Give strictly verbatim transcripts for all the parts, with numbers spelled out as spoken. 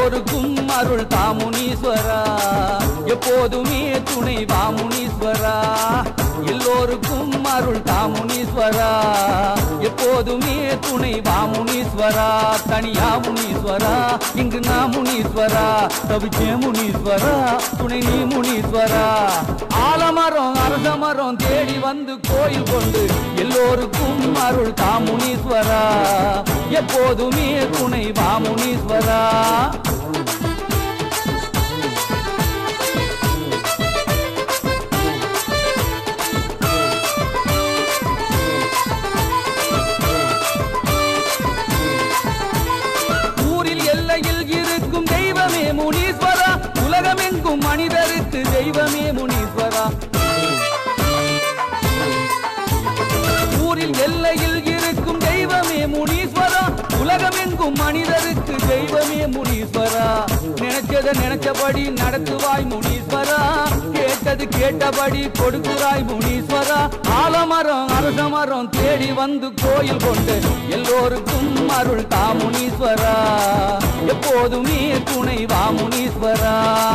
எல்லோருக்கும் அருள் தாமுனீஸ்வரா எப்போதுமே துணை வாமுனீஸ்வரா எல்லோருக்கும் அருள் தாமுனீஸ்வரா எப்போதுமே துணை வாமுனீஸ்வரா தனியா முனீஸ்வரா இங்கு நான் முனீஸ்வரா தவிச்சே முனீஸ்வரா துணை நீ முனீஸ்வரா ஆலமரம் அரச மரம் தேடி வந்து கோயில் கொண்டு எல்லோருக்கும் அருள் தாமுனீஸ்வரா எப்போதுமே துணை வாமுனீஸ்வரா இருக்கும் தெய்வமே முனீஸ்வரா உலகமெங்கும் மனிதருக்கு தெய்வமே முனீஸ்வரா ஊரில் எல்லையில் இருக்கும் தெய்வமே முனீஸ்வரா உலகமெங்கும் மனிதருக்கு தெய்வமே முனீஸ்வரா நினைச்சத நினைச்சபடி நடத்துவாய் முனீஸ்வரா கேட்டது கேட்டபடி கொடுக்கிறாய் முனீஸ்வரா ஆலமரம் அரச மரம் தேடி வந்து கோயில் கொண்டு எல்லோருக்கும் அருள் தாமுனீஸ்வரா எப்போதுமே துணை வாமுனீஸ்வரா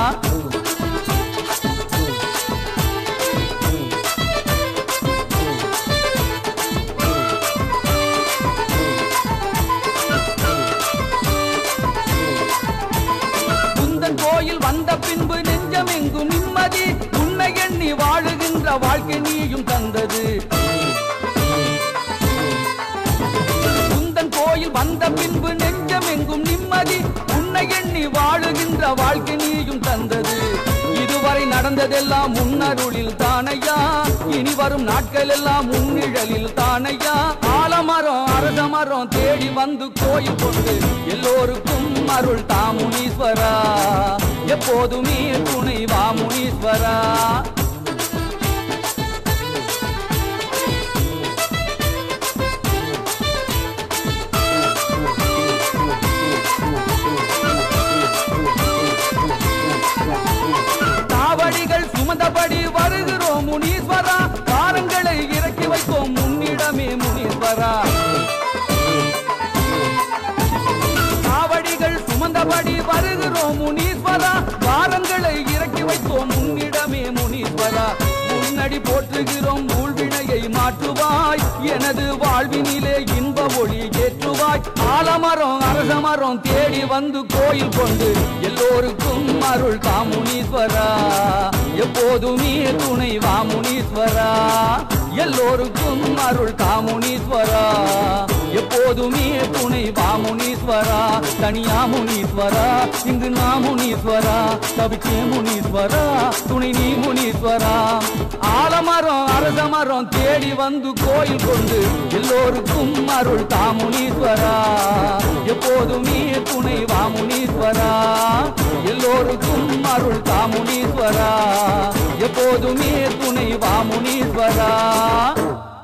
குந்தன் கோயில் வந்த பின்பு நெஞ்சமெங்கும் நிம்மதி உன்னை எண்ணி வாழுகின்ற வாழ்க்கை நீயும் தந்தது குந்தன் கோயில் வந்த பின்பு நெஞ்சமெங்கும் நிம்மதி உன்னை எண்ணி வாழுகின்ற வாழ்க்கை நீயும் தந்தது இதுவரை நடந்ததெல்லாம் முன்னருளில் தானையா இனி வரும் நாட்கள் எல்லாம் முன்னிழலில் தானையா ஆலமரம் அரச மரம் தேடி வந்து கோயில் கொண்டு எல்லோருக்கும் அருள் தாமுனீஸ்வரா எப்போதுமே துணை வாமுனீஸ்வரா தாவடிகள் சுமந்தபடி வருகிறோம் முனீஸ்வரா காரங்களை இறக்கி வைத்தோம் முன்னிடமே முனீஸ்வரா தாவடிகள் சுமந்தபடி வருகிறோம் முனீஸ்வரா காரங்களை இறக்கி வைத்தோம் முன்னிடமே முனீஸ்வரா முன்னடி போற்றுகிறோம் ஊழ்வினையை மாற்றுவாய் எனது வாழ்வினிலே இன்ப ஒளி ஏற்றுவாய் ஆலமரம் அரச மரம் தேடி வந்து கோயில் கொண்டு எல்லோருக்கும் அருள் தாமுனீஸ்வரா எப்போதுமே துணை வாமுனீஸ்வரா எல்லோருக்கும் அருள் தாமுனீஸ்வரா எப்போதுமே துணை வாமுனீஸ்வரா தனியா முனீஸ்வரா இங்கு நான் முனீஸ்வரா தவிச்சே முனீஸ்வரா துணை நீ முனீஸ்வரா ஆலமரம் அரச மரம் தேடி வந்து கோயில் கொண்டு எல்லோருக்கும் அருள் தாமுனீஸ்வரா எப்போதுமே துணை வாமுனீஸ்வரா எல்லோருக்கும் அருள் தாமுனீஸ்வரா எப்போதுமே துணை வாமுனீஸ்வரா